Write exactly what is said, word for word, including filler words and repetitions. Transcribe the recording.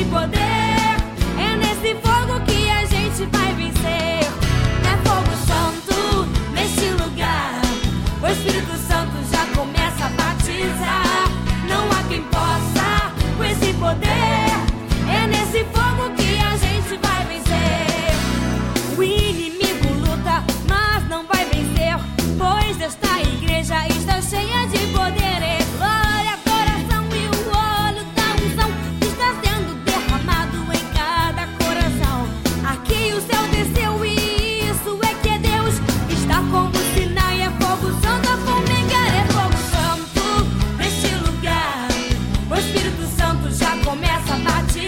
esse poder. É nesse fogo que a gente vai vencer. É fogo santo neste lugar. O Espírito Santo já começa a batizar. Não há quem possa com esse poder. É nesse fogo que a gente vai vencer. O inimigo luta, mas não vai vencer, pois esta igreja está cheia de poderes. Glória, coração e o olho da unção que está sendo derramado em cada coração. Aqui o céu desceu e isso é que é Deus. Está como Sinai, é fogo santo a fumegar. É fogo santo neste lugar. O Espírito Santo já começa a bater.